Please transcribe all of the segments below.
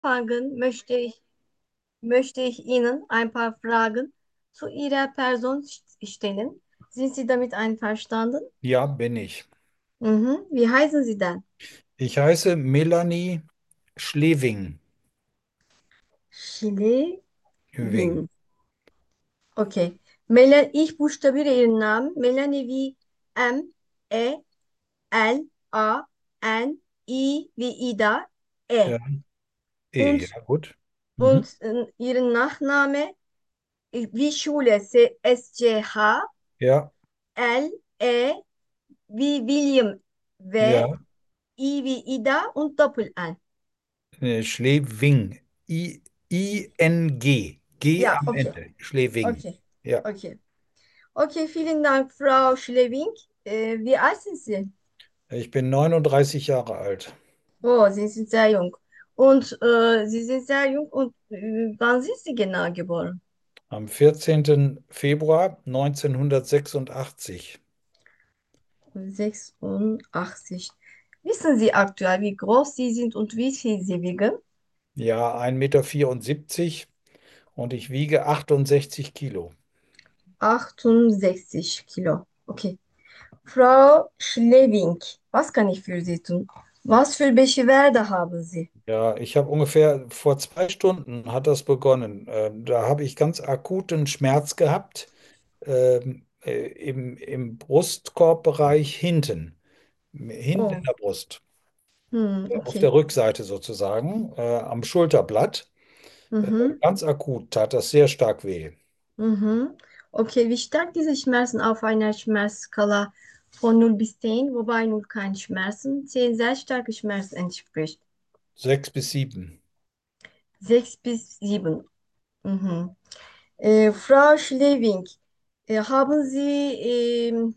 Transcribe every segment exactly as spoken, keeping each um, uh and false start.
anfangen, möchte ich, möchte ich Ihnen ein paar Fragen zu Ihrer Person stellen. Sind Sie damit einverstanden? Ja, bin ich. Mhm. Wie heißen Sie denn? Ich heiße Melanie Schlewing. Chile Wing. Wing. Okay. Mel ich buchstabiere Ihren Namen. Melanie wie M, E, L, A, N, I wie Ida, E. Ja, E, Und, ja, gut. Mhm. und äh, Ihren Nachname äh, wie Schule, S, S, C, H, Ja, L, E wie William, W, ja. I wie Ida und Doppel-N. Äh, Schlewing. I, I N G. G Ja, am okay. Ende. Schlewing. Okay. Ja. Okay. Okay, vielen Dank, Frau Schlewing. Äh, wie alt sind Sie? Ich bin neununddreißig Jahre alt. Oh, Sie sind sehr jung. Und äh, Sie sind sehr jung und äh, wann sind Sie genau geboren? Am vierzehnten Februar neunzehnhundertsechsundachtzig. sechsundachtzig. Wissen Sie aktuell, wie groß Sie sind und wie viel Sie wiegen? Ja, ein Meter vierundsiebzig und ich wiege achtundsechzig Kilo. achtundsechzig Kilo. Okay. Frau Schlewing, was kann ich für Sie tun? Was für Beschwerde haben Sie? Ja, ich habe ungefähr vor zwei Stunden hat das begonnen. Ähm, da habe ich ganz akuten Schmerz gehabt, ähm, äh, im, im Brustkorbbereich hinten, hinten in Oh, der Brust, hm, auf der okay. Rückseite sozusagen, äh, am Schulterblatt. Äh, Mhm, ganz akut tat das sehr stark weh. mhm. Okay, wie stark diese Schmerzen auf einer Schmerzskala von null bis zehn, wobei null kein Schmerzen, zehn sehr starke Schmerzen entspricht. Sechs bis sieben. sechs bis sieben. Mhm. Äh, Frau Schlewing, äh, haben Sie ähm,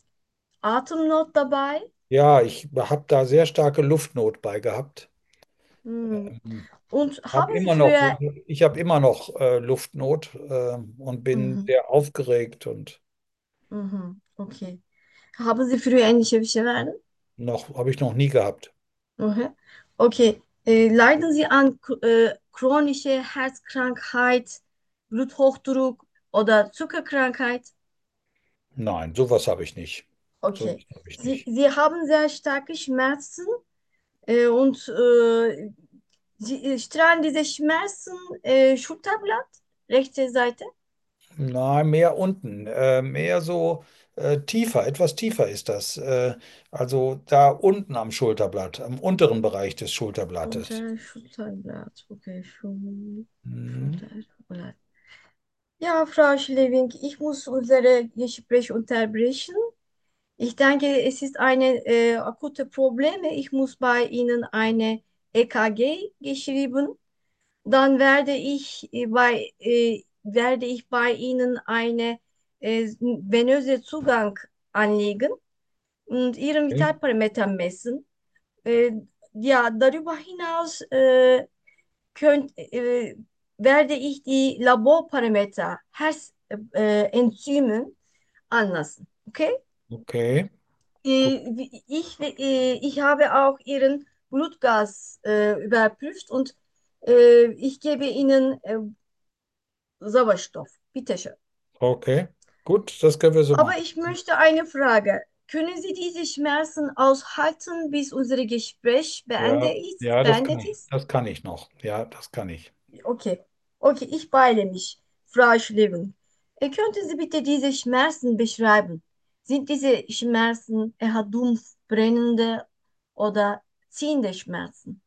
Atemnot dabei? Ja, ich habe da sehr starke Luftnot bei gehabt. Hm. Ähm, Und Hab haben Sie immer noch, früher... ich habe immer noch äh, Luftnot äh, und bin Mhm. sehr aufgeregt und Mhm. Okay. Haben Sie früher ähnliche Beschwerden? noch habe ich noch nie gehabt. Mhm. Okay. Äh, leiden Sie an äh, chronische Herzkrankheit, Bluthochdruck oder Zuckerkrankheit? Nein, sowas habe ich nicht. Sowas Okay. habe ich Sie, nicht. Sie haben sehr starke Schmerzen äh, und äh, Sie äh, strahlen diese Schmerzen äh, Schulterblatt, rechte Seite. Nein, mehr unten, äh, mehr so äh, tiefer, etwas tiefer ist das. Äh, also da unten am Schulterblatt, am unteren Bereich des Schulterblattes. Unter Schulterblatt. Okay, Schul Mhm. Schulterblatt. Ja, Frau Schlewing, ich muss unser Gespräch unterbrechen. Ich denke, es ist eine äh, akute Problem. Ich muss bei Ihnen eine E K G geschrieben. Dann werde ich äh, bei, äh, werde ich bei Ihnen eine äh, venöse Zugang anlegen und Ihren Okay. Vitalparameter messen. Äh, ja, darüber hinaus äh, könnt, äh, werde ich die Laborparameter, Herz, äh, Enzymen anlassen. Okay? Okay, gut. Äh, wie- ich, äh, ich habe auch Ihren Blutgas äh, überprüft und äh, ich gebe Ihnen äh, Sauerstoff. Bitte schön. Okay, gut, das können wir so Aber machen. ich möchte eine Frage. Können Sie diese Schmerzen aushalten, bis unser Gespräch beendet Ja, ist? ja, das kann Beendet ich. ist? Das kann ich noch. Ja, das kann ich. Okay. Okay, ich beeile mich, Frau Schlieben. Äh, Könnten Sie bitte diese Schmerzen beschreiben? Sind diese Schmerzen eher dumpf, brennende oder ziehende Schmerzen?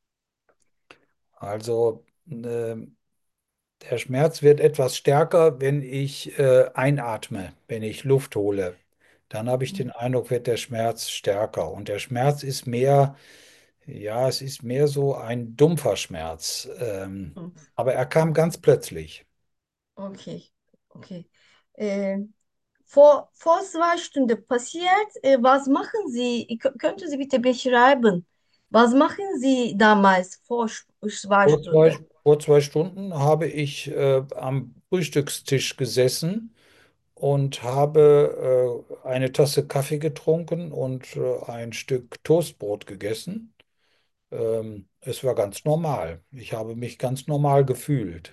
Also, ähm, der Schmerz wird etwas stärker, wenn ich äh, einatme, wenn ich Luft hole. Dann habe ich den Eindruck, wird der Schmerz stärker. Und der Schmerz ist mehr, ja, es ist mehr so ein dumpfer Schmerz. Ähm, Mhm. aber er kam ganz plötzlich. Okay, okay. Äh, vor, vor zwei Stunden passiert, äh, was machen Sie? Kö- Könnten Sie bitte beschreiben, was machen Sie damals vor sch- zwei Vor Stunden? zwei, vor zwei Stunden habe ich äh, am Frühstückstisch gesessen und habe äh, eine Tasse Kaffee getrunken und äh, ein Stück Toastbrot gegessen. Ähm, es war ganz normal. Ich habe mich ganz normal gefühlt.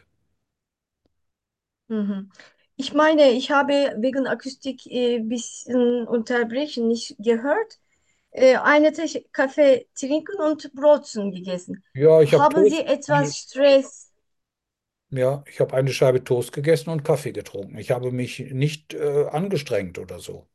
Mhm. Ich meine, ich habe wegen Akustik äh, bisschen unterbrechen nicht gehört. Äh, eine Tasse Kaffee trinken und Brotzen gegessen. Ja, ich habe Haben Sie Toast, eine, etwas Stress? ja, ich habe eine Scheibe Toast gegessen und Kaffee getrunken. Ich habe mich nicht äh, angestrengt oder so.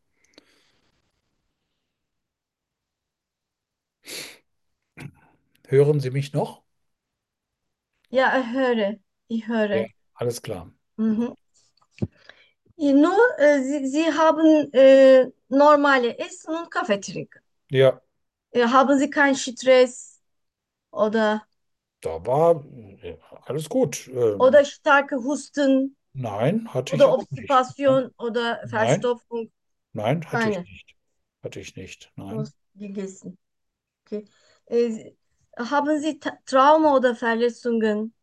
Hören Sie mich noch? Ja, ich höre. Ich Ja, höre. alles klar. Mhm. Äh, Nur, äh, Sie, Sie haben äh, normale Essen und Kaffee trinken. Ja, Äh, haben Sie keinen Stress oder, da war äh, alles gut. Ähm, oder starke Husten nein, hatte ich oder auch nicht. Nein, Obstipation oder nein, Verstopfung? nein, hatte ich Keine. nicht. Hatte ich nicht. Nein. Was gegessen. Okay. Äh, haben Sie Ta Trauma oder Verletzungen?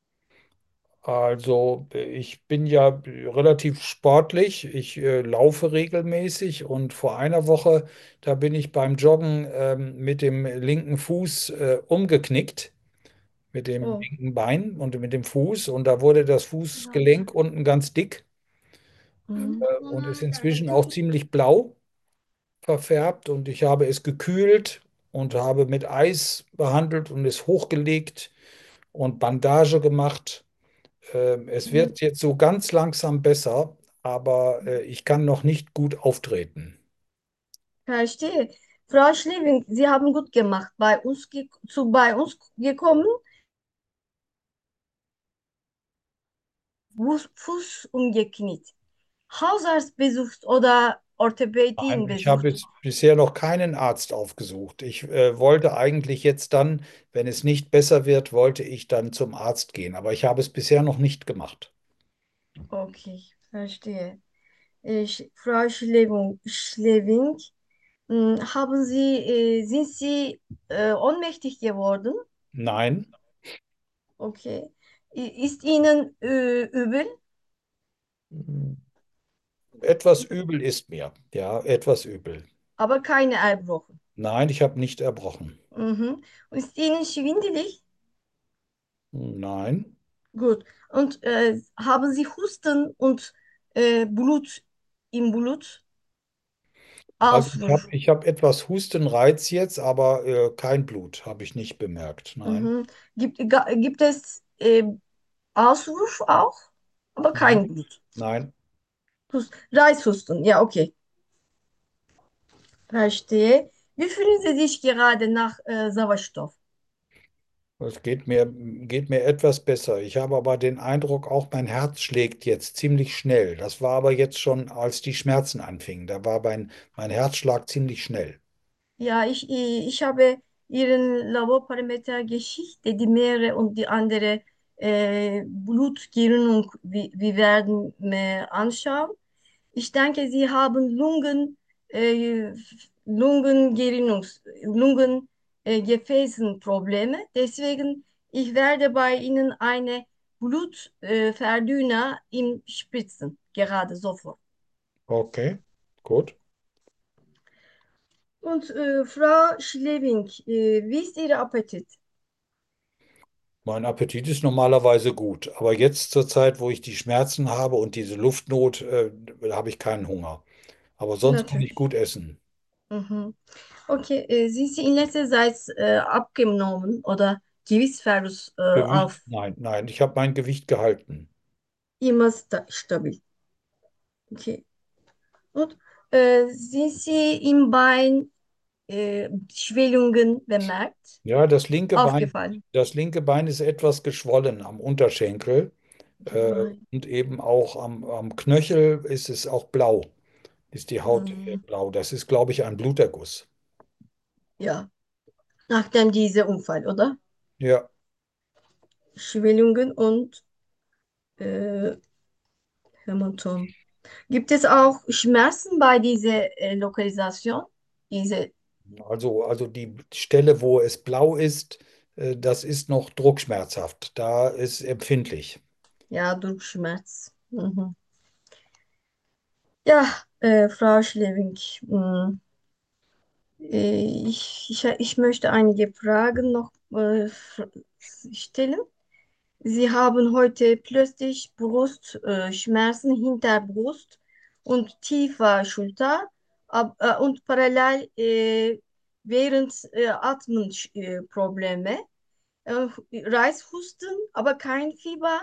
Also, äh, ich bin ja relativ sportlich. Ich äh, laufe regelmäßig und vor einer Woche, da bin ich beim Joggen ähm, mit dem linken Fuß äh, umgeknickt, mit dem Oh, linken Bein und mit dem Fuß. Und da wurde das Fußgelenk unten ganz dick mhm. äh, und ist inzwischen auch ziemlich blau verfärbt. Und ich habe es gekühlt und habe mit Eis behandelt und es hochgelegt und Bandage gemacht. Ähm, es Mhm. wird jetzt so ganz langsam besser, aber äh, ich kann noch nicht gut auftreten. Verstehe. Frau Schlewing, Sie haben gut gemacht, bei uns ge zu bei uns gekommen, Fuß, Fuß umgeknickt. Hausarzt besucht oder Nein, Orthopädin ich habe besucht. jetzt bisher noch keinen Arzt aufgesucht. Ich äh, wollte eigentlich jetzt dann, wenn es nicht besser wird, wollte ich dann zum Arzt gehen, aber ich habe es bisher noch nicht gemacht. Okay, verstehe. Ich, Frau Schlewing, Schlewing, mh, haben Sie, äh, sind Sie äh, ohnmächtig geworden? Nein, Okay. I- Ist Ihnen äh, übel, mm, etwas übel ist mir. Ja, etwas übel. aber keine Erbrochen? Nein, ich habe nicht erbrochen. Mhm. Ist Ihnen schwindelig? Nein. Gut. Und äh, haben Sie Husten und äh, Blut im Blut? Also ich habe Auswurf. ich hab etwas Hustenreiz jetzt, aber äh, kein Blut habe ich nicht bemerkt. Nein, Mhm. Gibt, ga- gibt es äh, Auswurf auch? Aber nein, kein Blut. nein. Hust Reizhusten. Ja, okay. Verstehe. Wie fühlen Sie sich gerade nach äh, Sauerstoff? Es geht mir, geht mir etwas besser. Ich habe aber den Eindruck, auch mein Herz schlägt jetzt ziemlich schnell. Das war aber jetzt schon, als die Schmerzen anfingen. Da war mein, mein Herzschlag ziemlich schnell. Ja, ich, ich ich habe Ihren Laborparameter Geschichte, die mehrere und die andere äh, Blutgerinnung, wie, wir werden äh, anschauen. Ich denke, Sie haben Lungen, äh, Lungengerinnungs, Lungen, äh, Gefäßenprobleme. Deswegen, ich werde bei Ihnen eine Blutverdünner äh, Verdünner im Spritzen, gerade sofort. Okay, gut. Und äh, Frau Schlewing, äh, wie ist Ihr Appetit? Mein Appetit ist normalerweise gut, aber jetzt zur Zeit, wo ich die Schmerzen habe und diese Luftnot, äh, habe ich keinen Hunger. Aber sonst kann ich Natürlich. gut essen. Mhm. Okay, äh, sind Sie in letzter Zeit äh, abgenommen oder Gewichtsverlust äh, Gewicht? auf Nein, nein, ich habe mein Gewicht gehalten. immer sta stabil? Okay. Und äh, sind Sie im Bein äh, Schwellungen bemerkt? Ja, das linke Bein, Aufgefallen? das linke Bein ist etwas geschwollen am Unterschenkel. Äh, Nein. und eben auch am, am Knöchel ist es auch blau, ist die Haut äh, Hm, blau. Das ist, glaube ich, ein Bluterguss. ja, nachdem dieser Unfall, oder? Ja, Schwellungen und äh, Hämatom. Gibt es auch Schmerzen bei dieser äh, Lokalisation? Diese, also, also die Stelle, wo es blau ist, äh, das ist noch druckschmerzhaft. Da ist empfindlich. ja, Druckschmerz. Mhm. Ja, äh, Frau Schlewing, mh, Äh, ich, ich, ich möchte einige Fragen noch äh, f- stellen. Sie haben heute plötzlich Brustschmerzen, äh, Schmerzen hinter Brust und tiefer Schulter ab, äh, und parallel äh, während äh, Atmenprobleme. Äh, Probleme. äh, Reizhusten, aber kein Fieber,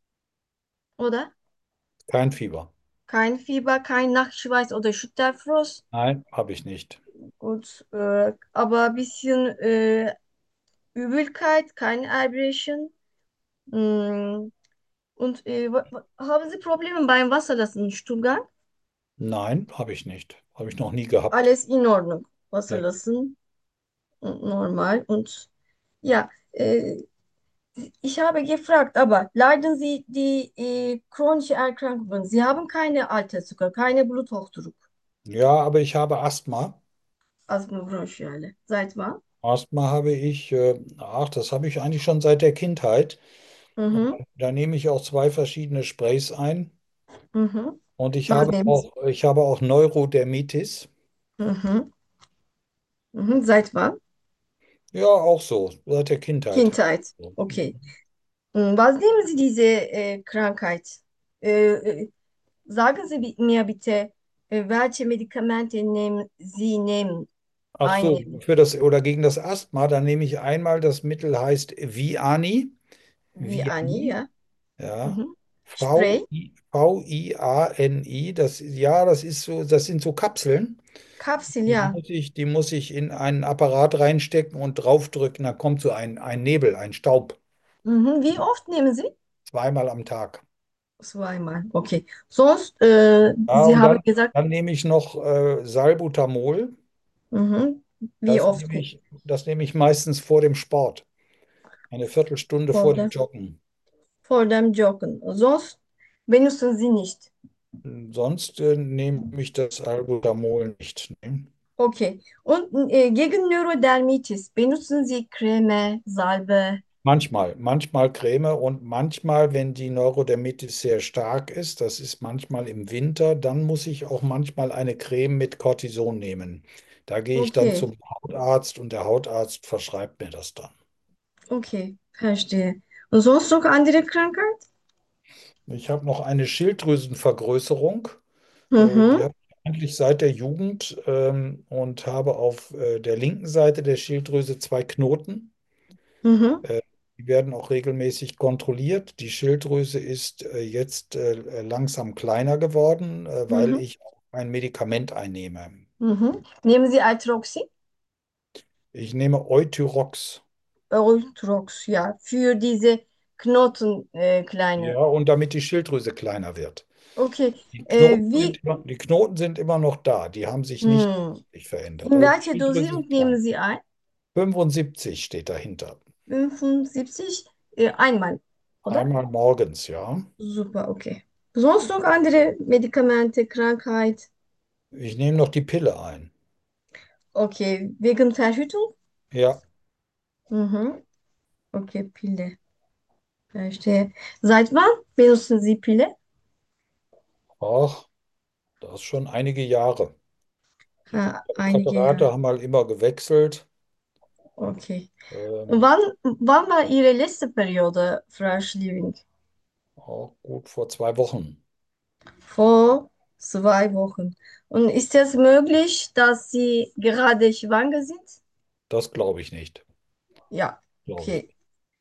oder? Kein Fieber. Kein Fieber, kein Nachtschweiß oder Schüttelfrost. Nein, habe ich nicht. Gut, äh, aber ein bisschen äh, Übelkeit, kein Erbrechen. Mm, Und äh, wa- wa- haben Sie Probleme beim Wasserlassen, Stuhlgang? Nein, habe ich nicht. Habe ich noch nie gehabt. Alles in Ordnung. Nee. Wasserlassen, mm, normal. Und ja, äh, ich habe gefragt, aber leiden Sie die äh, chronische Erkrankungen? Sie haben keine Alterszucker, keine Bluthochdruck, Ja, aber ich habe Asthma. Asthma bronchiale. Seit wann? Asthma habe ich, äh, ach, das habe ich eigentlich schon seit der Kindheit. Mhm, Da nehme ich auch zwei verschiedene Sprays ein. mhm. Und ich Was habe nehmen Sie? auch, ich habe auch Neurodermitis. Mhm, mhm. Seit wann? Ja, auch so, seit der Kindheit. Kindheit. So. Okay. Mm, Was nehmen Sie diese äh, Krankheit? Äh, äh, Sagen Sie bi- mir bitte, äh, welche Medikamente nehmen Sie nehmen, Ach so, einnehmen? für das oder gegen das Asthma, dann nehme ich einmal, das Mittel heißt Viani. Wie Ani, Viani, ja. ja. Mhm. Spray, V-I, V-I-A-N-I, das, ja, das ist so, das sind so Kapseln. Kapsel, Die ja. muss ich, die muss ich in einen Apparat reinstecken und draufdrücken. Dann kommt so ein, ein Nebel, ein Staub. Mhm. Wie oft nehmen Sie? Zweimal am Tag. Zweimal. Okay. Sonst, äh, Ja, Sie und haben dann, gesagt, dann nehme ich noch äh, Salbutamol. mhm. Wie Das oft nehme ich, das nehme ich meistens vor dem Sport. Eine Viertelstunde vor vor dem dem, Joggen. vor dem Joggen? Sonst benutzen Sie nicht. Sonst äh, nehme ich das Salbutamol nicht. Ne? Okay. Und äh, gegen Neurodermitis benutzen Sie Creme, Salbe. Manchmal, manchmal Creme und manchmal, wenn die Neurodermitis sehr stark ist, das ist manchmal im Winter, dann muss ich auch manchmal eine Creme mit Cortison nehmen. Da gehe ich dann Okay, zum Hautarzt und der Hautarzt verschreibt mir das dann. okay, verstehe. Und sonst noch andere Krankheit? Ich habe noch eine Schilddrüsenvergrößerung. Äh, die Mhm, habe ich eigentlich seit der Jugend ähm, und habe auf äh, der linken Seite der Schilddrüse zwei Knoten. mhm, Äh, Die werden auch regelmäßig kontrolliert. Die Schilddrüse ist äh, jetzt äh, langsam kleiner geworden, äh, weil mhm, ich auch ein Medikament einnehme. mhm. Nehmen Sie Altroxin? Ich nehme Euthyrox. Altrox, ja, für diese Knoten, äh, Ja, kleine. und damit die Schilddrüse kleiner wird. Okay, Die äh, Knoten sind wie, immer, die Knoten sind immer noch da. Die haben sich nicht hm. sich verändert. In Aber die welcher Schilddrüse Dosierung ist nehmen klein. Sie ein? fünfundsiebzig steht dahinter. fünfundsiebzig, äh, einmal, oder? Einmal morgens, ja. Super, okay. Sonst noch andere Medikamente, Krankheit? Ich nehme noch die Pille ein. Okay, wegen Verhütung? Ja, Mhm. Okay, Pille. Verstehe. Seit wann benutzen Sie Pille? ach, das ist schon einige Jahre. Die Ha, einige Präparate Jahre. haben halt immer gewechselt. Okay. Ähm, Wann, wann war Ihre letzte Periode, Frau Schliewing? auch gut vor zwei Wochen. Vor zwei Wochen. Und ist es möglich, dass Sie gerade schwanger sind? Das glaube ich nicht. Ja. Glaube ich Okay. nicht.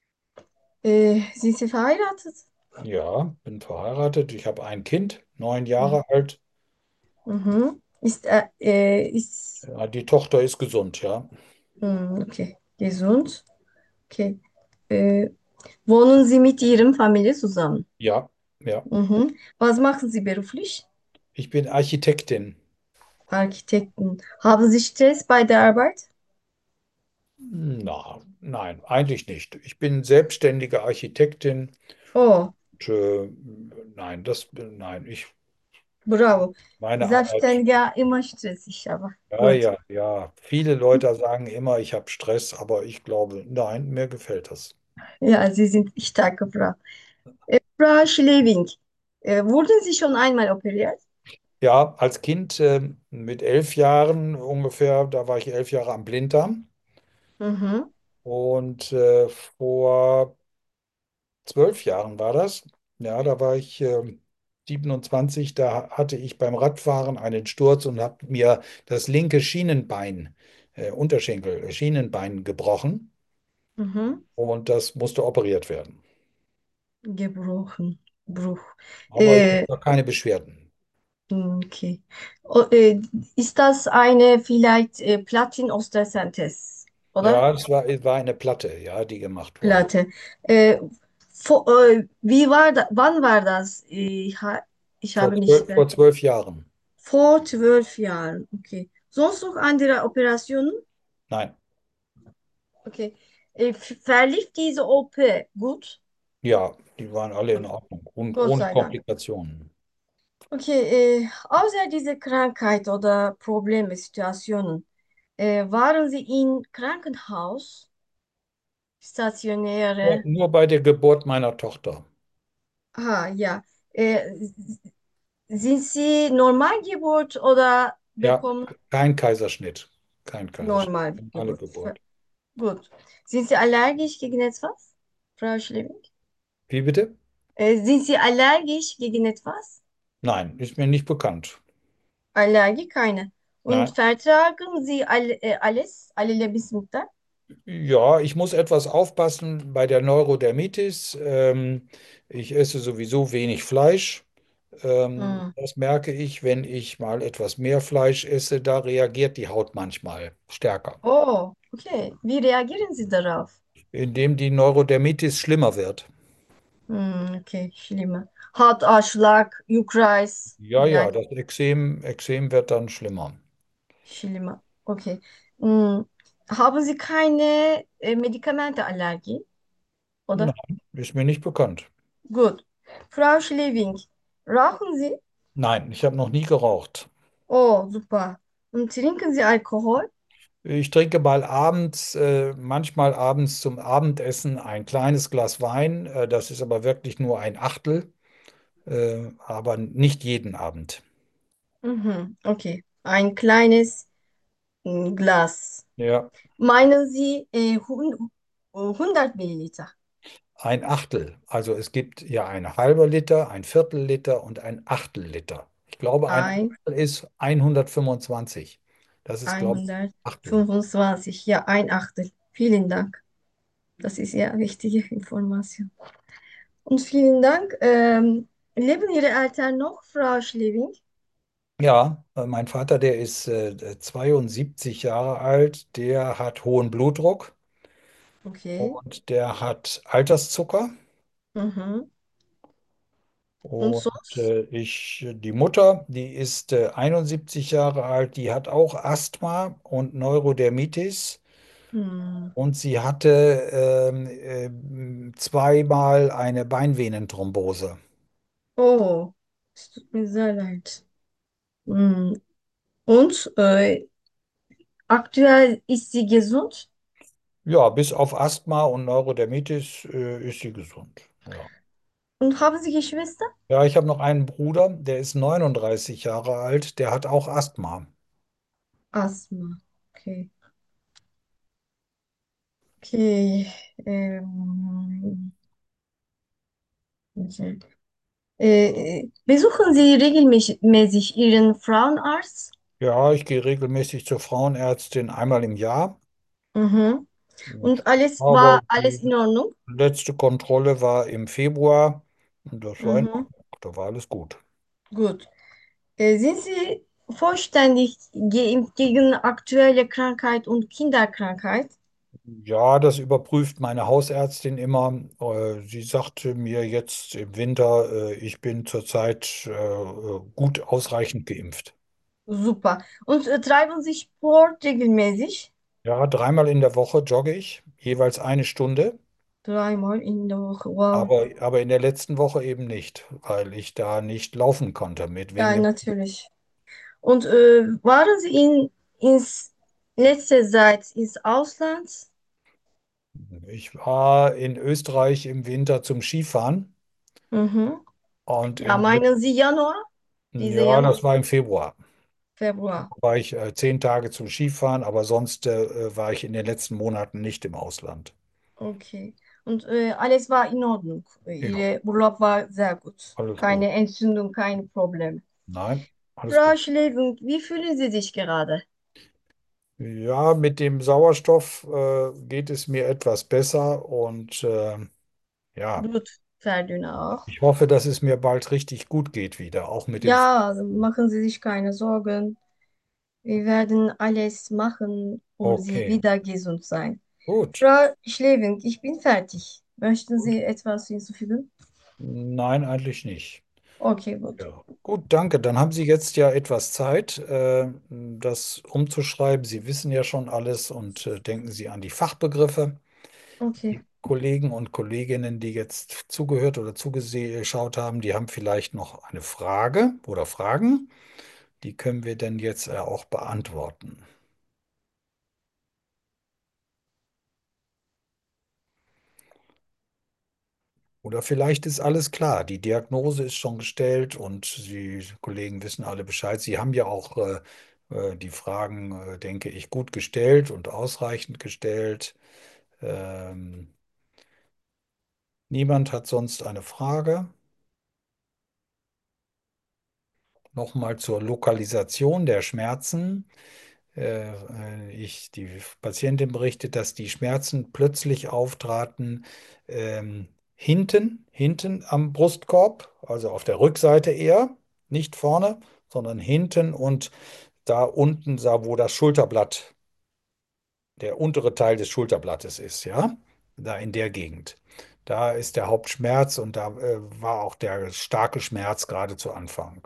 Äh, sind Sie verheiratet? Ja, bin verheiratet. Ich habe ein Kind, neun Mhm. Jahre alt. Mhm. Ist, äh, äh, ist, Ja, die Tochter ist gesund, ja. hm, okay. Gesund? Okay. Äh, Wohnen Sie mit Ihrem Familie zusammen? Ja, ja. Mhm. Was machen Sie beruflich? Ich bin Architektin. Architekten. Haben Sie Stress bei der Arbeit? Na, nein, eigentlich nicht. Ich bin selbstständige Architektin. Oh, Und, äh, nein, das, nein, ich, bravo. meine Arbeit. Selbstständiger immer stressig, aber Ja, gut. ja, ja. Viele Leute sagen immer, ich habe Stress, aber ich glaube, nein, mir gefällt das. Ja, Sie sind starke Frau. Äh, Frau Schlewing, äh, wurden Sie schon einmal operiert? Ja, als Kind äh, mit elf Jahren ungefähr, da war ich elf Jahre am Blinddarm. Mhm. Und äh, vor zwölf Jahren war das. Ja, da war ich äh, siebenundzwanzig, da hatte ich beim Radfahren einen Sturz und habe mir das linke Schienenbein, äh, Unterschenkel, äh, Schienenbein gebrochen. Mhm. Und das musste operiert werden. Gebrochen. Bruch. Aber ich habe Äh, da keine Beschwerden. okay. O, äh, ist das eine vielleicht äh, Platin-Osteoarthritis, oder? Ja, es war, es war eine Platte, ja, die gemacht wurde. Platte. Äh, vor, äh, wie war da, wann war das? Ich, ha, ich Vor habe nicht zwölf, mehr. vor zwölf Jahren. Vor zwölf Jahren. Okay. Sonst noch andere Operationen? Nein, Okay. Äh, f- verlief diese O P gut? ja, die waren alle in Gut. Ordnung und Gott ohne sei Dank. Komplikationen. Okay. Äh, außer diese Krankheit oder Probleme, Situationen, äh, waren Sie im Krankenhaus, Nur, stationäre? nur bei der Geburt meiner Tochter. Ah, ja. Äh, sind Sie Normalgeburt oder Ja, bekommen kein Kaiserschnitt. Kein Kaiserschnitt. Normale Normalgeburt? Ver- Geburt. Gut. Sind Sie allergisch gegen etwas, Frau Schlewing? Wie bitte? Äh, sind Sie allergisch gegen etwas? Nein, ist mir nicht bekannt. Allergie keine. Und Nein. vertragen Sie all, äh, alles, alle Lebensmittel? Ja, ich muss etwas aufpassen bei der Neurodermitis. Ähm, ich esse sowieso wenig Fleisch. Ähm, Hm. das merke ich, wenn ich mal etwas mehr Fleisch esse, da reagiert die Haut manchmal stärker, Oh, okay. Wie reagieren Sie darauf? indem die Neurodermitis schlimmer wird. Hm, okay, schlimmer. Hautausschlag, Juckreis, Ja, ja, vielleicht das Ekzem, Ekzem wird dann schlimmer. schlimmer. Okay. Hm. Haben Sie keine äh, Medikamenteallergie, oder? Nein, ist mir nicht bekannt. Gut. Frau Schlewing, rauchen Sie? Nein, ich habe noch nie geraucht. Oh, super. Und trinken Sie Alkohol? Ich trinke mal abends, äh, manchmal abends zum Abendessen ein kleines Glas Wein. Äh, das ist aber wirklich nur ein Achtel, äh, aber nicht jeden Abend. Mhm, okay. Ein kleines mm, Glas. Ja, Meinen Sie äh, hun- hundert Milliliter? ein Achtel. Also es gibt ja ein halber Liter, ein Viertel Liter und ein Achtel Liter. Ich glaube, ein Ein, Achtel ist hundertfünfundzwanzig. Das ist, glaube ich, ein Achtel. hundertfünfundzwanzig, ja, ein Achtel. Vielen Dank. Das ist ja wichtige Information. Und vielen Dank. Ähm, leben Ihre Eltern noch, Frau Schlewing? Ja, äh, mein Vater, der ist äh, zweiundsiebzig Jahre alt, der hat hohen Blutdruck Okay. und der hat Alterszucker. Mhm. Und Und sonst? äh, ich, die Mutter, die ist äh, einundsiebzig Jahre alt, die hat auch Asthma und Neurodermitis. Hm. Und sie hatte ähm, äh, zweimal eine Beinvenenthrombose. Oh, es tut mir sehr leid. Hm. Und äh, aktuell ist sie gesund? Ja, bis auf Asthma und Neurodermitis äh, ist sie gesund. Ja, Und haben Sie Geschwister? ja, ich habe noch einen Bruder, der ist neununddreißig Jahre alt, der hat auch Asthma. Asthma. Okay. Okay. Ähm, okay. Äh, besuchen Sie regelmäßig Ihren Frauenarzt? Ja, ich gehe regelmäßig zur Frauenärztin einmal im Jahr. Mhm. Und, Und alles war aber alles die in Ordnung? letzte Kontrolle war im Februar und das war in Mhm. Ordnung. Da war alles gut. Gut. Äh, sind Sie vollständig geimpft gegen aktuelle Krankheit und Kinderkrankheit? Ja, das überprüft meine Hausärztin immer. Äh, Sie sagte mir jetzt im Winter, äh, ich bin zurzeit äh, äh, gut ausreichend geimpft. Super. Und äh, treiben Sie Sport regelmäßig? Ja, dreimal in der Woche jogge ich, jeweils eine Stunde, Dreimal in der Woche. Wow. aber, aber in der letzten Woche eben nicht, weil ich da nicht laufen konnte mit wegen Ja, dem. natürlich. Und äh, waren Sie in, ins letzte Zeit ins Ausland? Ich war in Österreich im Winter zum Skifahren Mhm. und Ja, in, meinen Sie Januar? Diese Ja, Jahr? das war im Februar. Februar. War ich äh, zehn Tage zum Skifahren, aber sonst äh, war ich in den letzten Monaten nicht im Ausland. Okay. Und äh, alles war in Ordnung. Ja, Ihre Urlaub war sehr gut. alles gut. Keine Entzündung, keine Probleme. Nein, alles Frau gut. Schleving, wie fühlen Sie sich gerade? Ja, mit dem Sauerstoff äh, geht es mir etwas besser und äh, ja, Blutverdünner auch. ich hoffe, dass es mir bald richtig gut geht wieder, auch mit dem. Ja, machen Sie sich keine Sorgen. Wir werden alles machen, um Sie Okay, wieder gesund sein. gut. Frau Schleving, ich bin fertig. Möchten Gut. Sie etwas hinzufügen? Nein, eigentlich nicht. Okay, gut. Ja, gut, danke. Dann haben Sie jetzt ja etwas Zeit, äh, das umzuschreiben. Sie wissen ja schon alles und äh, denken Sie an die Fachbegriffe. Okay. Die Kollegen und Kolleginnen, die jetzt zugehört oder zugeschaut haben, die haben vielleicht noch eine Frage oder Fragen. Die können wir dann jetzt äh, auch beantworten. Oder vielleicht ist alles klar. Die Diagnose ist schon gestellt und die Kollegen wissen alle Bescheid. Sie haben ja auch äh, äh, die Fragen, äh, denke ich, gut gestellt und ausreichend gestellt. Ähm, Niemand hat sonst eine Frage. Nochmal zur Lokalisation der Schmerzen. Äh, äh, ich, die Patientin berichtet, dass die Schmerzen plötzlich auftraten, ähm, hinten, hinten am Brustkorb, also auf der Rückseite eher, nicht vorne, sondern hinten und da unten, da wo das Schulterblatt, der untere Teil des Schulterblattes ist, ja, da in der Gegend. Da ist der Hauptschmerz und da äh, war auch der starke Schmerz gerade zu Anfang.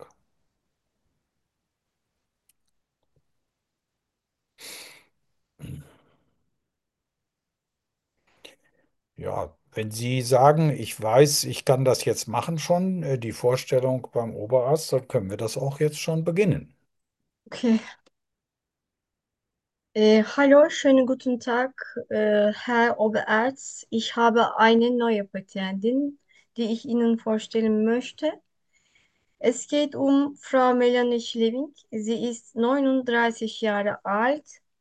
Ja, wenn Sie sagen, ich weiß, ich kann das jetzt machen schon, äh, die Vorstellung beim Oberarzt, dann können wir das auch jetzt schon beginnen. Okay. Äh, hallo, schönen guten Tag, äh, Herr Oberarzt. Ich habe eine neue Patientin, die ich Ihnen vorstellen möchte. Es geht um Frau Melanie Schleving. Sie ist neununddreißig Jahre alt,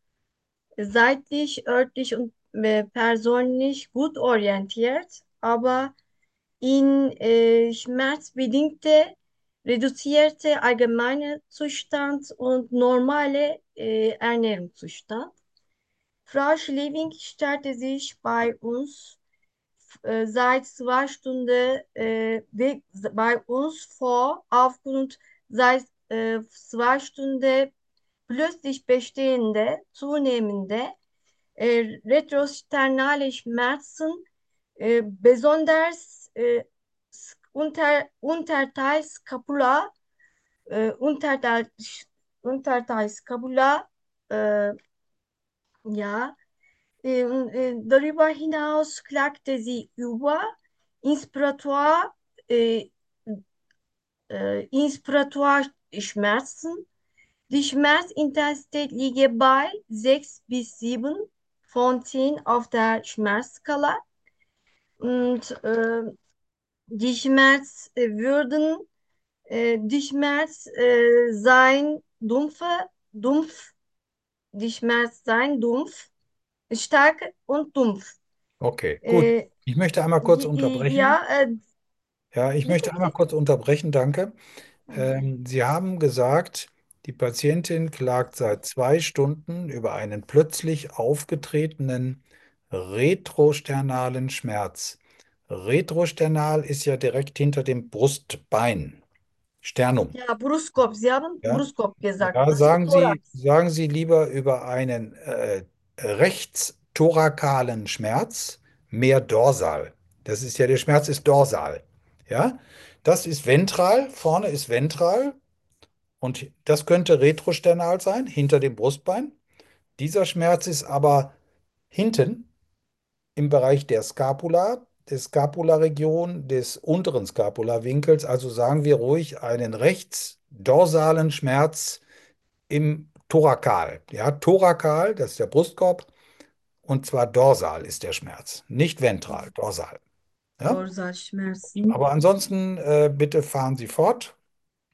seitlich, örtlich und äh, persönlich gut orientiert, aber in äh, schmerzbedingte reduzierte allgemeine Zustand und normale äh, Ernährungszustand. Frau Schleving stellte sich bei uns äh, seit zwei Stunden äh, we- bei uns vor, aufgrund seit äh, zwei Stunden plötzlich bestehende, zunehmende äh, retrosternale Schmerzen, äh, besonders äh, unter, Unterteil Scapula, äh, Unterteil, Unterteil Scapula, äh, ja, äh, äh, darüber hinaus klagte sie über Inspirator, äh, äh, Inspiratorschmerzen. Die Schmerzintensität liegt bei sechs bis sieben von zehn auf der Schmerzskala. Und äh, die Schmerz äh, würden, äh, die Schmerz äh, sein dumpfe, dumpf, die Schmerz sein dumpf, stark und dumpf. Okay, gut. Äh, Ich möchte einmal kurz unterbrechen. ja, äh, Ja, ich bitte, möchte einmal bitte. kurz unterbrechen, danke. Okay. Ähm, Sie haben gesagt, die Patientin klagt seit zwei Stunden über einen plötzlich aufgetretenen retrosternalen Schmerz. Retrosternal ist ja direkt hinter dem Brustbein, Sternum. Ja, Bruskopf. Sie haben Ja, Bruskopf gesagt. ja, Das ist sagen Sie, Thorax. sagen Sie lieber über einen äh, rechtstorakalen Schmerz, mehr dorsal. Das ist ja, der Schmerz ist dorsal. Ja, das ist ventral, vorne ist ventral und das könnte retrosternal sein, hinter dem Brustbein. Dieser Schmerz ist aber hinten im Bereich der Scapula, der Scapularegion, des unteren Scapulawinkels. Also sagen wir ruhig einen rechts dorsalen Schmerz im Thorakal. Ja, Thorakal, das ist der Brustkorb, und zwar dorsal ist der Schmerz, nicht ventral, dorsal. Ja? Dorsalschmerzen. Aber ansonsten äh, bitte fahren Sie fort.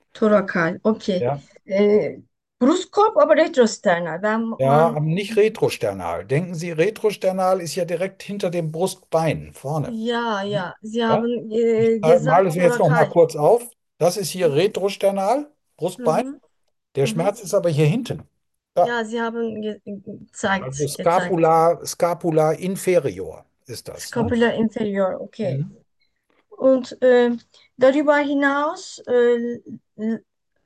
Thorakal, okay. Ja. Ee, Brustkorb aber retrosternal. Ben Ja, man aber nicht retrosternal. Denken Sie, retrosternal ist ja direkt hinter dem Brustbein vorne. ja, ja. Sie Ja? haben Ich äh, male gesagt es jetzt noch mal Thorakal. kurz auf. Das ist hier Mhm, retrosternal, Brustbein. mhm, Der mhm. Schmerz ist aber hier hinten. Ja. Ja, Sie haben ge Also gezeigt, gezeigt. Scapula, Scapula inferior ist das, ne? Scapula inferior, okay. Mhm. Und äh, darüber hinaus äh, l-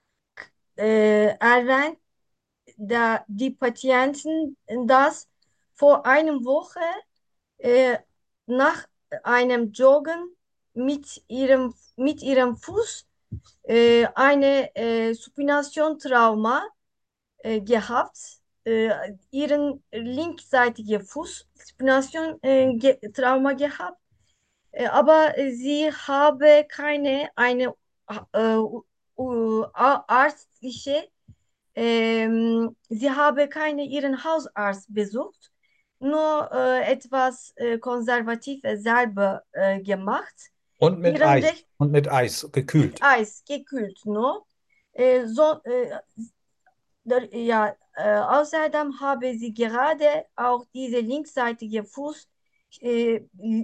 äh, erwähnt der, die Patienten, dass vor einer Woche äh, nach einem Joggen mit ihrem, mit ihrem Fuß äh, eine äh, Supination-Trauma äh, gehabt. Äh, ihren linksseitigen Fuß Supination äh, ge Trauma gehabt. Äh, aber sie habe keine eine äh, uh, arztliche, ähm, sie habe keine ihren Hausarzt besucht, nur äh, etwas äh, konservativ selber äh, gemacht. Und mit Ihren Eis. Recht Und mit Eis, mit gekühlt. Eis gekühlt, nur. Äh, so, äh, der, ja, äh, außerdem habe sie gerade auch diese linksseitige Fuß äh,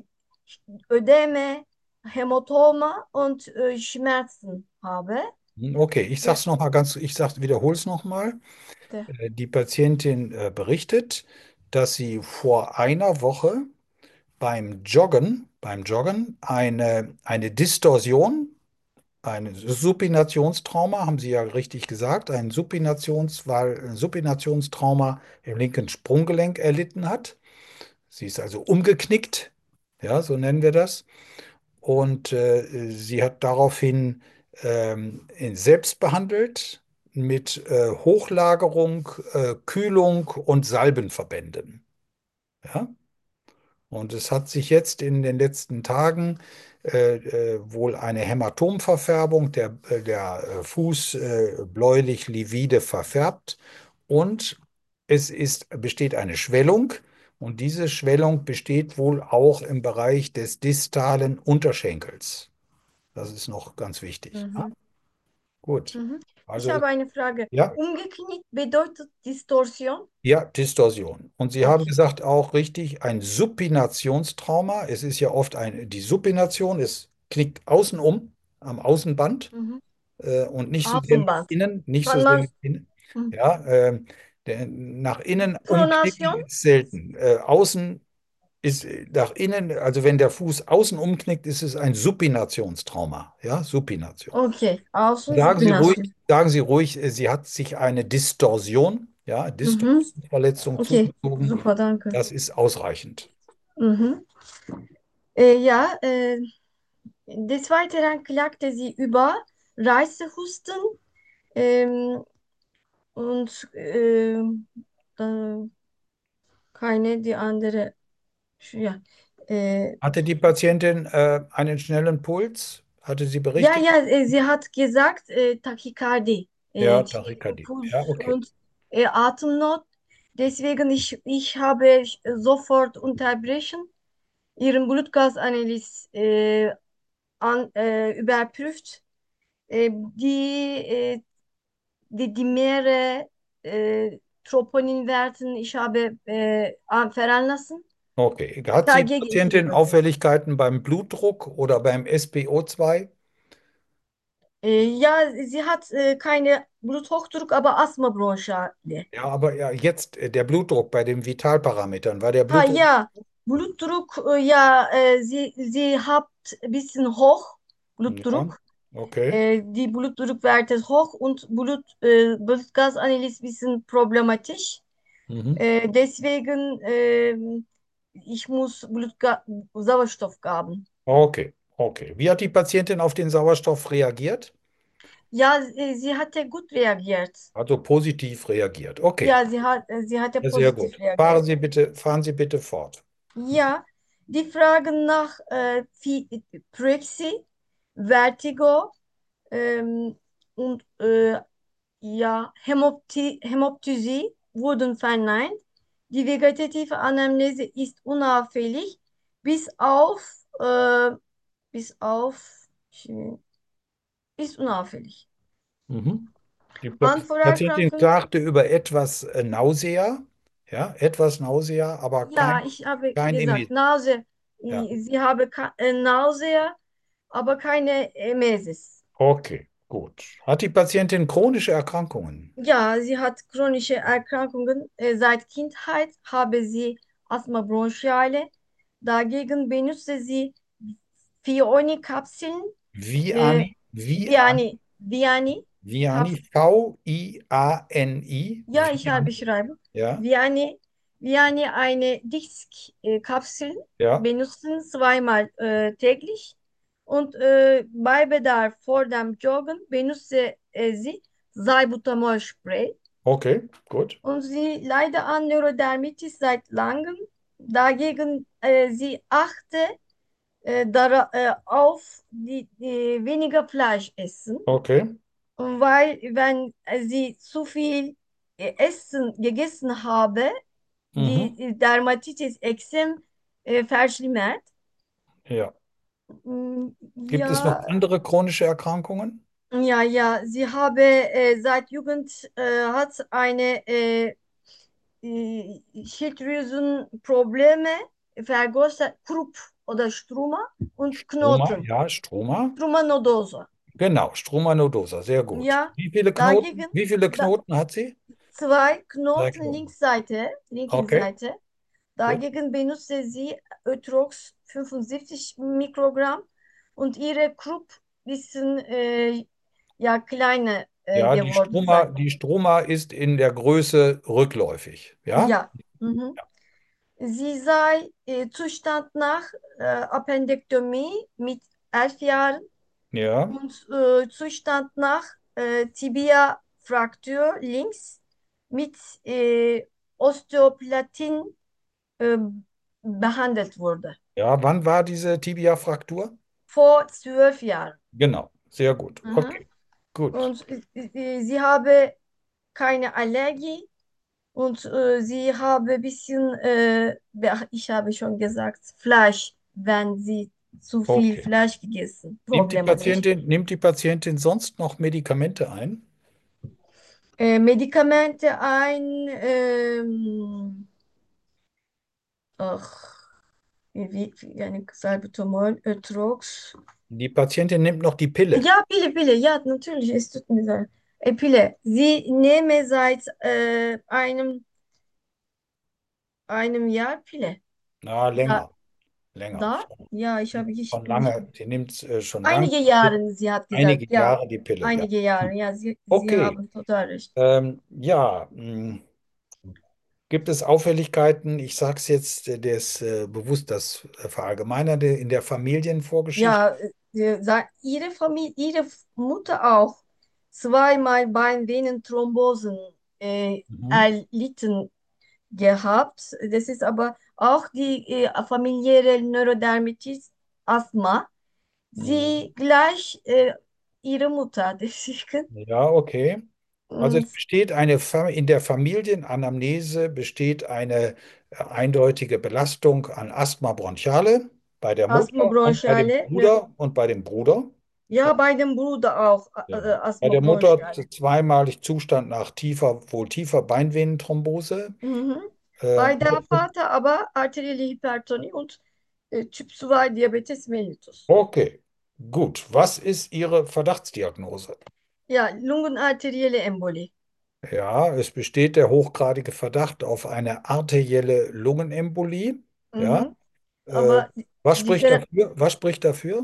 Ödeme, Hämatome und äh, Schmerzen habe. Hm, okay, ich Ja, sag's noch mal ganz, ich sag, wiederhole es noch mal. bitte. Äh, Die Patientin äh, berichtet, dass sie vor einer Woche beim Joggen, beim Joggen eine, eine Distorsion, ein Supinationstrauma, haben Sie ja richtig gesagt, ein Supinations, weil, ein Supinationstrauma im linken Sprunggelenk erlitten hat. Sie ist also umgeknickt, ja, so nennen wir das. Und äh, sie hat daraufhin ähm, in- selbst behandelt mit äh, Hochlagerung, äh, Kühlung und Salbenverbänden. Ja? Und es hat sich jetzt in den letzten Tagen äh, äh, wohl eine Hämatomverfärbung, der, äh, der äh, Fuß äh, bläulich livide verfärbt und es ist, besteht eine Schwellung und diese Schwellung besteht wohl auch im Bereich des distalen Unterschenkels. Das ist noch ganz wichtig. Ja? Mhm. Gut. Mhm. Ich Also habe eine Frage. ja, Umgeknickt bedeutet Distorsion? ja, Distorsion. Und Sie haben Okay. gesagt auch richtig, ein Supinationstrauma. Es ist ja oft ein, die Supination, es knickt außen um, am Außenband Mhm. äh, und nicht so sehr nach Außenband. innen, nicht so Wann sehr nach man, innen. mhm. Ja, ähm, der, nach innen umknicken Pronation? ist selten. Äh, außen ist äh, nach innen, also wenn der Fuß außen umknickt, ist es ein Supinationstrauma. Ja, Supination. Okay. Sagen Sie ruhig, Außensupination. sagen Sie ruhig, äh, sie hat sich eine Distorsion, ja, Mhm. Distorsionsverletzung Okay. zugezogen. Super, danke. Das ist ausreichend. Mhm. Äh, ja, äh, des Weiteren klagte sie über Reißhusten ähm, und ähm, äh, keine die andere. Ja, äh, Hatte die Patientin äh, einen schnellen Puls? Hatte sie ja, berichtet? ja, äh, sie hat gesagt äh, Tachykardie, Ja, äh, tiefer Tachykardie. Ja, Puls okay. und äh, Atemnot. Deswegen ich, ich habe sofort unterbrechen, ihren Blutgasanalyse äh, an, äh, überprüft. Äh, die, äh, die Dimere, äh, Troponinwerten, ich habe äh, an- veranlassen. Okay. Hat die K G Patientin geschrieben. Auffälligkeiten beim Blutdruck oder beim S p O zwei? Äh, ja, sie hat äh, keine Bluthochdruck, aber Asthma-Bronchiale. Ja, aber ja, jetzt äh, der Blutdruck bei den Vitalparametern. War der Ha Blutdruck? ja, Blutdruck, äh, ja, äh, sie, sie hat ein bisschen hoch, Ja, Blutdruck. okay. Äh, die Blutdruckwerte ist hoch und Blut, äh, Blutgasanalyse bisschen problematisch. Mhm. Äh, deswegen, ähm, ich muss Blutga Sauerstoff geben. Okay, okay. Wie hat die Patientin auf den Sauerstoff reagiert? Ja, sie, sie hatte gut reagiert. Also positiv reagiert. Okay, Ja, sie hat, äh, sie hatte ja, sehr positiv gut. Fahren reagiert. Sie bitte, fahren Sie bitte fort. Ja, die Fragen nach äh, Fi- Pyrexie, Vertigo ähm, und äh, ja, Hämopti Hämoptysie wurden verneint. Die vegetative Anamnese ist unauffällig, bis auf, äh, bis auf, ist unauffällig. Mhm. Die Pa- Patientin Handvorerkrankung. klagte über etwas äh, Nausea, ja, etwas Nausea, aber Ja, kein, ich habe kein gesagt, Emis. Nase. Ja, Sie habe Ka- äh, Nausea, aber keine Emesis. okay, gut. Hat die Patientin chronische Erkrankungen? Ja, sie hat chronische Erkrankungen. Äh, seit Kindheit habe sie Asthma bronchiale. Dagegen benutze sie Vioni-Kapseln, Wie äh, Ani? Wie Ani? Viani, Viani. Viani? V I A N I? Ja, ich habe Viani? schreiben. Ja, Wie eine, wie eine, eine Diskkapsel ja, benutzen zweimal äh, täglich und äh, bei Bedarf vor dem Joggen benutze äh, sie Salbutamol-Spray okay, gut, und sie leidet an Neurodermitis seit langem. Dagegen äh, sie achte äh, dara- äh, auf die, die weniger Fleisch essen. okay. Weil wenn sie zu viel äh, Essen gegessen habe, Mhm. die äh, Dermatitis, Eksem äh, verschlimmert. Ja. Mm, Gibt es noch Ja, andere chronische Erkrankungen? ja, ja, sie habe äh, seit Jugend äh, hat eine äh, äh, Schilddrüsenprobleme, vergrößert Krupp oder Struma und Struma, Knoten, ja, Struma. Strumanodose. Genau, Struma nodosa, sehr gut. Ja, Wie viele Knoten, dagegen wie viele da, Knoten hat sie? zwei Drei Knoten Knoten. Linksseite, linke Okay, Seite. gut. Dagegen benutze sie Ötrox fünfundsiebzig Mikrogramm und ihre Krupp bisschen äh, ja kleiner äh, Ja, die geworden Struma, sein. die Struma ist in der Größe rückläufig. Ja? Ja. Mhm. Sie sei äh, Zustand nach äh, Appendektomie mit elf Jahren Ja, und äh, Zustand nach äh, Tibia-Fraktur links mit äh, Osteoplatin äh, behandelt wurde. ja. Wann war diese Tibia-Fraktur? Vor zwölf Jahren. Genau, sehr gut. Mhm. Okay, gut. Und äh, äh, sie habe keine Allergie und äh, sie habe ein bisschen, äh, ja, ich habe schon gesagt, Fleisch, wenn sie zu viel Okay. Fleisch gegessen. Nimmt die Probleme nicht. Patientin, nimmt die Patientin sonst noch Medikamente ein? Äh, Medikamente ein, ähm, ach, wie, wie, yani Salbutamol, Ötrox. Die Patientin nimmt noch die Pille. Ja, Pille, Pille, ja, natürlich, es tut mir leid. E, Pille. Sie nehme seit äh, einem, einem Jahr Pille. Na, Da, länger, länger. da? Ja, ich habe Schon nicht, nicht. lange, sie nimmt äh, schon lange Einige Jahre, sie hat gesagt, einige ja, Jahre die Pille, ja. einige Jahre, ja, sie, sie Okay. haben total recht. Ähm, ja, mh, gibt es Auffälligkeiten? Ich sage es jetzt, äh, des, äh, bewusst das äh, Verallgemeinernde in der Familienvorgeschichte. Ja, äh, sa- ihre Familie, ihre Mutter auch zweimal Beinvenenthrombosen äh, Mhm. erlitten gehabt. Das ist aber auch die äh, familiäre Neurodermitis, Asthma. Mhm. Sie gleich äh, ihre Mutter, deswegen. Ja, okay. Also Und es besteht eine, Fa- in der Familienanamnese besteht eine äh, eindeutige Belastung an Asthma bronchiale bei der Asthma Mutter und bei dem bronchiale, ne, Bruder und bei dem Bruder. ja, bei dem Bruder auch äh, Ja. äh, Bei Asthma der Mutter bronchiale. zweimalig Zustand nach tiefer, wohl tiefer Beinvenenthrombose. Mhm. Äh, Bei der Vater aber arterielle Hypertonie und äh, Typ zwei Diabetes mellitus. okay, gut. Was ist Ihre Verdachtsdiagnose? Ja, Lungenarterielle Embolie. Ja, es besteht der hochgradige Verdacht auf eine arterielle Lungenembolie. Ja, Mhm. äh, Aber was die spricht Thera dafür? Was spricht dafür?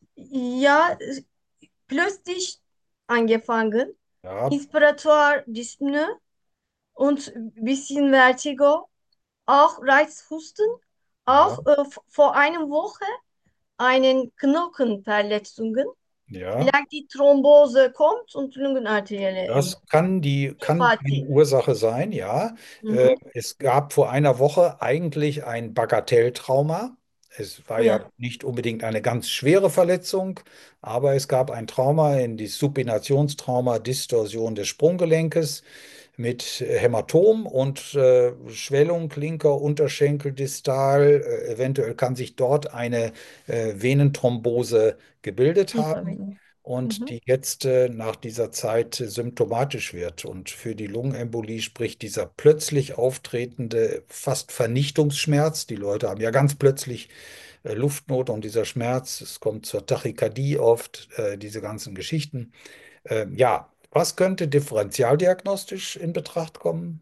ja, äh, plötzlich angefangen, Ja, Inspiratoire Dyspnoe und bisschen Vertigo, auch Reizhusten, ja, auch äh, v- vor einer Woche einen Knochenverletzungen. ja. Vielleicht die Thrombose kommt und Lungenarterielle Das Embolie. kann die, kann eine Sympathie. Ursache sein, ja. Äh, Mhm. es gab vor einer Woche eigentlich ein Bagatelltrauma. Es war ja Ja, nicht unbedingt eine ganz schwere Verletzung, aber es gab ein Trauma in die Supinationstrauma, Distorsion des Sprunggelenkes mit äh, Hämatom und äh, Schwellung linker Unterschenkel distal. Äh, eventuell kann sich dort eine äh, Venenthrombose gebildet haben. Tieferwegen. und Mhm. die jetzt äh, nach dieser Zeit äh, symptomatisch wird. Und für die Lungenembolie spricht dieser plötzlich auftretende, fast Vernichtungsschmerz. Die Leute haben ja ganz plötzlich äh, Luftnot und dieser Schmerz. Es kommt zur Tachykardie oft, äh, diese ganzen Geschichten. Ähm, ja, was könnte differentialdiagnostisch in Betracht kommen?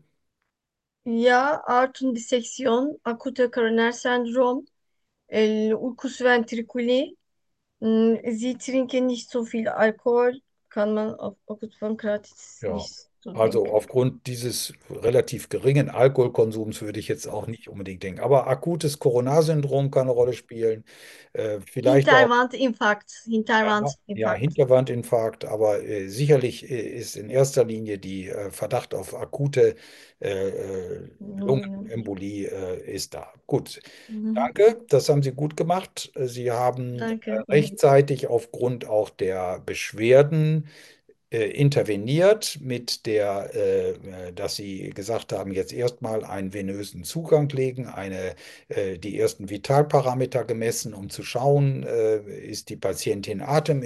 Ja, Artun diseksiyon, akute koroner sendrom, e, Ulkus ventrikuli, m, Sie trinken nicht so viel Alkohol, kann man auf akut Pankreatitis Ja, nicht so also denken. aufgrund dieses relativ geringen Alkoholkonsums würde ich jetzt auch nicht unbedingt denken. Aber akutes Coronarsyndrom kann eine Rolle spielen. Äh, vielleicht auch Hinterwandinfarkt, ja, ja, Hinterwandinfarkt. Hinterwandinfarkt, aber äh, sicherlich äh, ist in erster Linie die äh, Verdacht auf akute äh, äh, Hm, Lungenembolie äh, ist da. Gut, mhm. danke, das haben Sie gut gemacht. Sie haben äh, Danke Ihnen. rechtzeitig aufgrund auch der Beschwerden äh, interveniert mit der, äh, äh, dass sie gesagt haben, jetzt erstmal einen venösen Zugang legen, eine, äh, die ersten Vitalparameter gemessen, um zu schauen, äh, ist die Patientin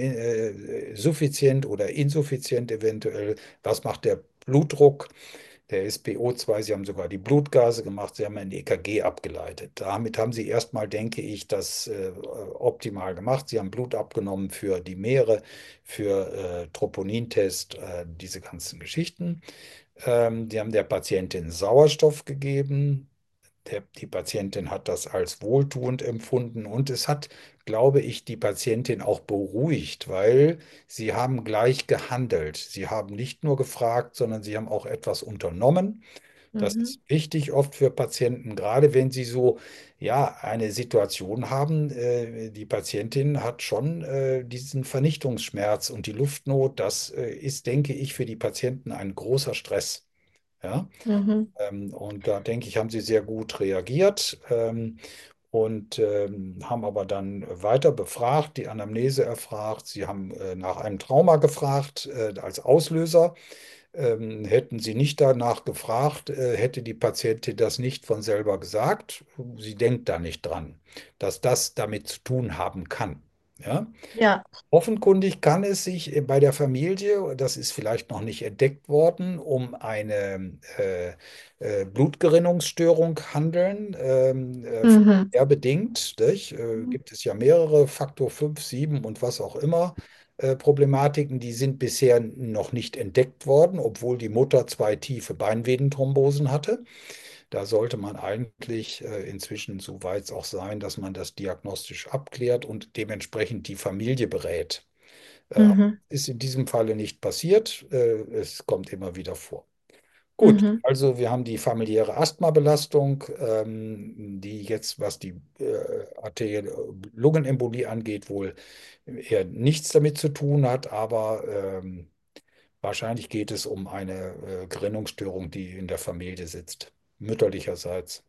atemsuffizient oder insuffizient eventuell, was macht der Blutdruck. Der S p O zwei, Sie haben sogar die Blutgase gemacht, Sie haben ein E K G abgeleitet. Damit haben Sie erstmal, denke ich, das äh, optimal gemacht. Sie haben Blut abgenommen für die Meere, für äh, Troponintest, äh, diese ganzen Geschichten. Ähm, Sie haben der Patientin Sauerstoff gegeben. Der, die Patientin hat das als wohltuend empfunden und es hat, glaube ich, die Patientin auch beruhigt, weil sie haben gleich gehandelt. Sie haben nicht nur gefragt, sondern sie haben auch etwas unternommen. Das Mhm, ist wichtig oft für Patienten, gerade wenn sie so, ja, eine Situation haben. Äh, die Patientin hat schon äh, diesen Vernichtungsschmerz und die Luftnot. Das äh, ist, denke ich, für die Patienten ein großer Stress. Ja? mhm, Ähm, und da denke ich, haben sie sehr gut reagiert. Ähm, und ähm, haben aber dann weiter befragt, die Anamnese erfragt. Sie haben äh, nach einem Trauma gefragt äh, als Auslöser. Ähm, hätten Sie nicht danach gefragt, äh, hätte die Patientin das nicht von selber gesagt. Sie denkt da nicht dran, dass das damit zu tun haben kann. Ja? ja. Offenkundig kann es sich bei der Familie, das ist vielleicht noch nicht entdeckt worden, um eine äh, äh, Blutgerinnungsstörung handeln. Ähm, äh, Mhm, familiär bedingt, nicht? Äh, gibt es ja mehrere Faktor fünf, sieben und was auch immer äh, Problematiken, die sind bisher noch nicht entdeckt worden, obwohl die Mutter zwei tiefe Beinvenenthrombosen hatte. Da sollte man eigentlich äh, inzwischen so weit auch sein, dass man das diagnostisch abklärt und dementsprechend die Familie berät. Äh, mhm, ist in diesem Falle nicht passiert. Äh, es kommt immer wieder vor. Gut, mhm, also wir haben die familiäre Asthmabelastung, ähm, die jetzt, was die äh, arterielle Lungenembolie angeht, wohl eher nichts damit zu tun hat, aber ähm, wahrscheinlich geht es um eine äh, Gerinnungsstörung, die in der Familie sitzt. Mütterlicherseits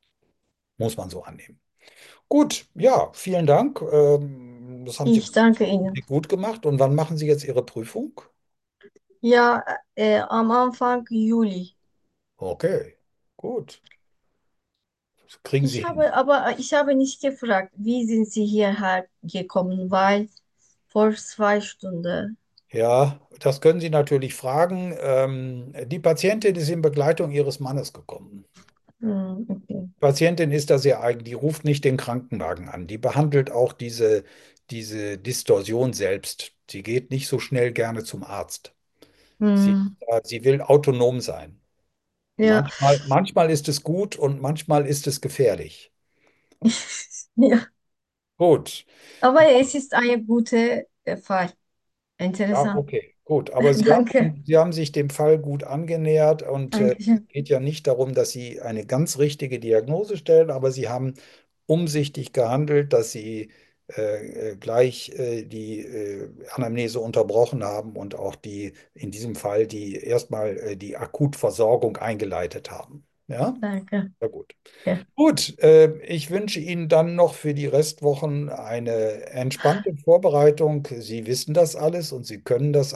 muss man so annehmen. Gut, ja, vielen Dank. Ähm, das haben Sie Ich danke Ihnen. gut gemacht. Und wann machen Sie jetzt Ihre Prüfung? Ja, e, am Anfang Juli. Okay, gut. Das kriegen Sie Ich hin. habe, aber ich habe nicht gefragt, wie sind Sie hierher gekommen, weil vor zwei Stunden. Ja, das können Sie natürlich fragen. Ähm, die Patientin ist in Begleitung ihres Mannes gekommen. Hm, okay. Die Patientin ist da sehr eigen. Die ruft nicht den Krankenwagen an. Die behandelt auch diese, diese Distorsion selbst. Sie geht nicht so schnell gerne zum Arzt. Sie, Hm, äh, sie will autonom sein. ja, Manchmal, manchmal ist es gut und manchmal ist es gefährlich. ja. Gut. Aber es ist ein guter äh, Fall. Ja, Interessant. okay, gut. Aber Sie Danke. haben, Sie haben sich dem Fall gut angenähert und äh, es Dankeschön. geht ja nicht darum, dass Sie eine ganz richtige Diagnose stellen, aber Sie haben umsichtig gehandelt, dass Sie äh, äh, gleich äh, die äh, Anamnese unterbrochen haben und auch die, in diesem Fall, die erstmal äh, die Akutversorgung eingeleitet haben. Ja, Danke. sehr gut. Ja. Gut, äh, ich wünsche Ihnen dann noch für die Restwochen eine entspannte Vorbereitung. Sie wissen das alles und Sie können das